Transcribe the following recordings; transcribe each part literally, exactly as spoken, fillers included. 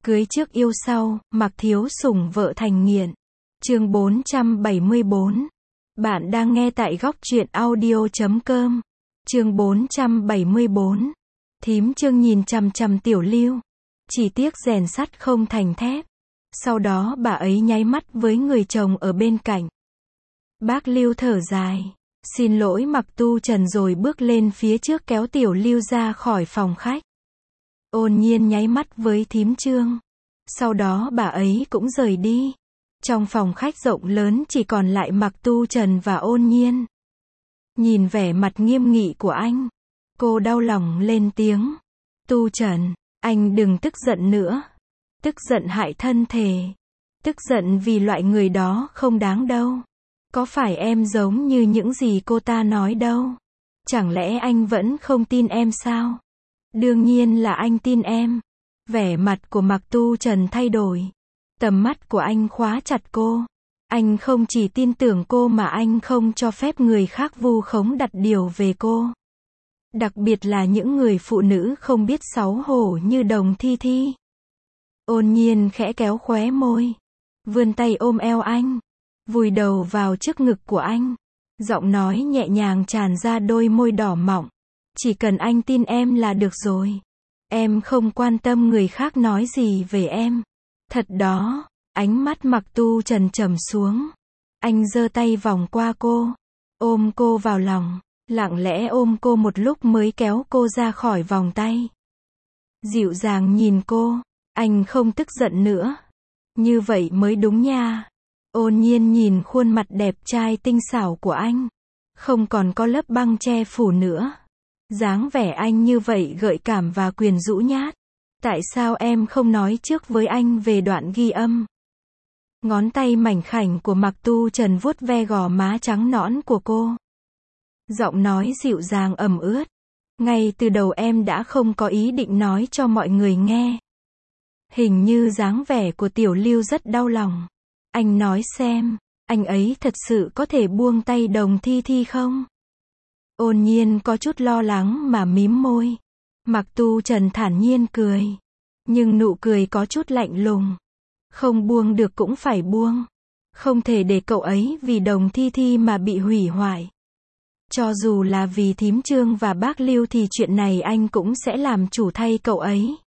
Cưới trước yêu sau, Mặc Thiếu Sủng vợ thành nghiện. Chương bốn trăm bảy mươi bốn. Bạn đang nghe tại góc truyện audio chấm com. Chương bốn trăm bảy mươi bốn. Thím Trương nhìn chằm chằm Tiểu Lưu. Chỉ tiếc rèn sắt không thành thép. Sau đó bà ấy nháy mắt với người chồng ở bên cạnh. Bác Lưu thở dài. Xin lỗi Mặc Tu Trần rồi bước lên phía trước kéo Tiểu Lưu ra khỏi phòng khách. Ôn Nhiên nháy mắt với thím Trương. Sau đó bà ấy cũng rời đi. Trong phòng khách rộng lớn chỉ còn lại Mặc Tu Trần và Ôn Nhiên. Nhìn vẻ mặt nghiêm nghị của anh, cô đau lòng lên tiếng. Tu Trần, anh đừng tức giận nữa. Tức giận hại thân thể. Tức giận vì loại người đó không đáng đâu. Có phải em giống như những gì cô ta nói đâu? Chẳng lẽ anh vẫn không tin em sao? Đương nhiên là anh tin em. Vẻ mặt của Mặc Tu Trần thay đổi. Tầm mắt của anh khóa chặt cô. Anh không chỉ tin tưởng cô mà anh không cho phép người khác vu khống đặt điều về cô. Đặc biệt là những người phụ nữ không biết xấu hổ như Đồng Thi Thi. Ôn Nhiên khẽ kéo khóe môi. Vươn tay ôm eo anh. Vùi đầu vào trước ngực của anh. Giọng nói nhẹ nhàng tràn ra đôi môi đỏ mọng. Chỉ cần anh tin em là được rồi. Em không quan tâm người khác nói gì về em. Thật đó. Ánh mắt Mặc Tu Trần trầm xuống. Anh giơ tay vòng qua cô. Ôm cô vào lòng. Lặng lẽ ôm cô một lúc mới kéo cô ra khỏi vòng tay. Dịu dàng nhìn cô. Anh không tức giận nữa. Như vậy mới đúng nha. Ôn Nhiên nhìn khuôn mặt đẹp trai tinh xảo của anh. Không còn có lớp băng che phủ nữa. Dáng vẻ anh như vậy gợi cảm và quyến rũ nhát. Tại sao em không nói trước với anh về đoạn ghi âm? Ngón tay mảnh khảnh của Mặc Tu Trần vuốt ve gò má trắng nõn của cô. Giọng nói dịu dàng ẩm ướt. Ngay từ đầu em đã không có ý định nói cho mọi người nghe. Hình như dáng vẻ của Tiểu Lưu rất đau lòng. Anh nói xem, anh ấy thật sự có thể buông tay Đồng Thi Thi không? Ôn Nhiên có chút lo lắng mà mím môi. Mặc Tu Trần thản nhiên cười. Nhưng nụ cười có chút lạnh lùng. Không buông được cũng phải buông. Không thể để cậu ấy vì Đồng Thi Thi mà bị hủy hoại. Cho dù là vì thím Trương và bác Lưu thì chuyện này anh cũng sẽ làm chủ thay cậu ấy.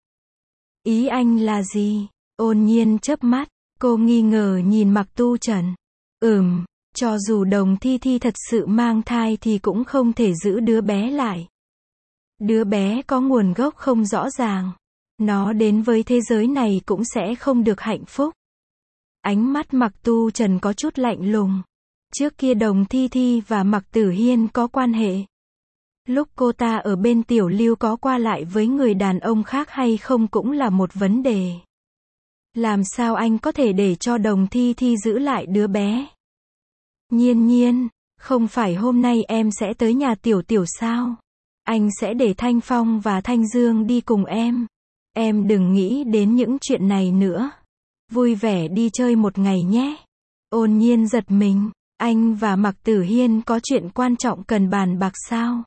Ý anh là gì? Ôn Nhiên chớp mắt. Cô nghi ngờ nhìn Mặc Tu Trần. Ừm, cho dù Đồng Thi Thi thật sự mang thai thì cũng không thể giữ đứa bé lại. Đứa bé có nguồn gốc không rõ ràng. Nó đến với thế giới này cũng sẽ không được hạnh phúc. Ánh mắt Mặc Tu Trần có chút lạnh lùng. Trước kia Đồng Thi Thi và Mặc Tử Hiên có quan hệ. Lúc cô ta ở bên Tiểu Lưu có qua lại với người đàn ông khác hay không cũng là một vấn đề. Làm sao anh có thể để cho Đồng Thi Thi giữ lại đứa bé? Nhiên Nhiên, không phải hôm nay em sẽ tới nhà Tiểu Tiểu sao? Anh sẽ để Thanh Phong và Thanh Dương đi cùng em. Em đừng nghĩ đến những chuyện này nữa. Vui vẻ đi chơi một ngày nhé. Ôn Nhiên giật mình. Anh và Mặc Tử Hiên có chuyện quan trọng cần bàn bạc sao?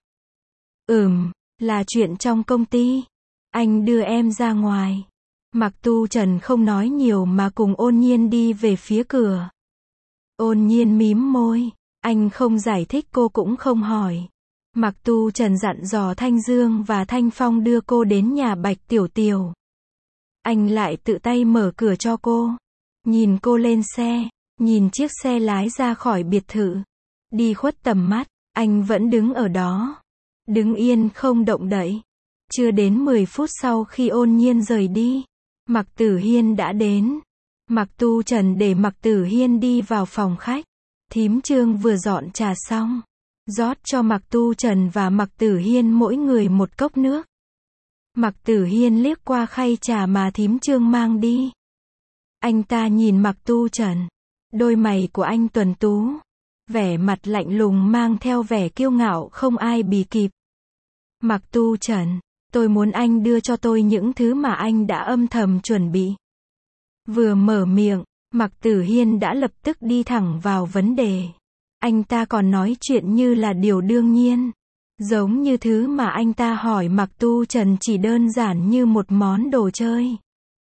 Ừm, là chuyện trong công ty. Anh đưa em ra ngoài. Mặc Tu Trần không nói nhiều mà cùng Ôn Nhiên đi về phía cửa. Ôn Nhiên mím môi. Anh không giải thích, cô cũng không hỏi. Mặc Tu Trần dặn dò Thanh Dương và Thanh Phong đưa cô đến nhà Bạch Tiểu Tiểu. Anh lại tự tay mở cửa cho cô. Nhìn cô lên xe. Nhìn chiếc xe lái ra khỏi biệt thự. Đi khuất tầm mắt. Anh vẫn đứng ở đó. Đứng yên không động đậy. Chưa đến mười phút sau khi Ôn Nhiên rời đi. Mặc Tử Hiên đã đến. Mặc Tu Trần để Mặc Tử Hiên đi vào phòng khách. Thím Trương vừa dọn trà xong. Rót cho Mặc Tu Trần và Mặc Tử Hiên mỗi người một cốc nước. Mặc Tử Hiên liếc qua khay trà mà thím Trương mang đi. Anh ta nhìn Mặc Tu Trần. Đôi mày của anh tuấn tú. Vẻ mặt lạnh lùng mang theo vẻ kiêu ngạo không ai bì kịp. Mặc Tu Trần, tôi muốn anh đưa cho tôi những thứ mà anh đã âm thầm chuẩn bị. Vừa mở miệng, Mặc Tử Hiên đã lập tức đi thẳng vào vấn đề. Anh ta còn nói chuyện như là điều đương nhiên. Giống như thứ mà anh ta hỏi Mặc Tu Trần chỉ đơn giản như một món đồ chơi.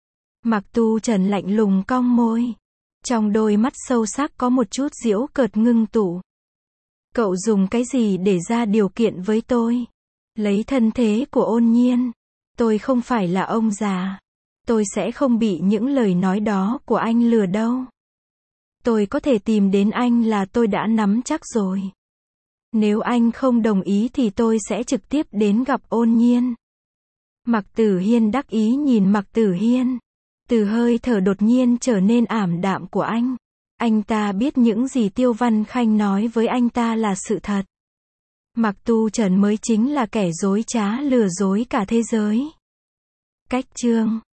Mạc Tu Trần lạnh lùng cong môi. Trong đôi mắt sâu sắc có một chút giễu cợt ngưng tụ. Cậu dùng cái gì để ra điều kiện với tôi? Lấy thân thế của Ôn Nhiên. Tôi không phải là ông già. Tôi sẽ không bị những lời nói đó của anh lừa đâu. Tôi có thể tìm đến anh là tôi đã nắm chắc rồi. Nếu anh không đồng ý thì tôi sẽ trực tiếp đến gặp Ôn Nhiên. Mạc Tử Hiên đắc ý nhìn Mạc Tử Hiên. Từ hơi thở đột nhiên trở nên ảm đạm của anh. Anh ta biết những gì Tiêu Văn Khanh nói với anh ta là sự thật. Mạc Tu Trần mới chính là kẻ dối trá lừa dối cả thế giới. Cách chương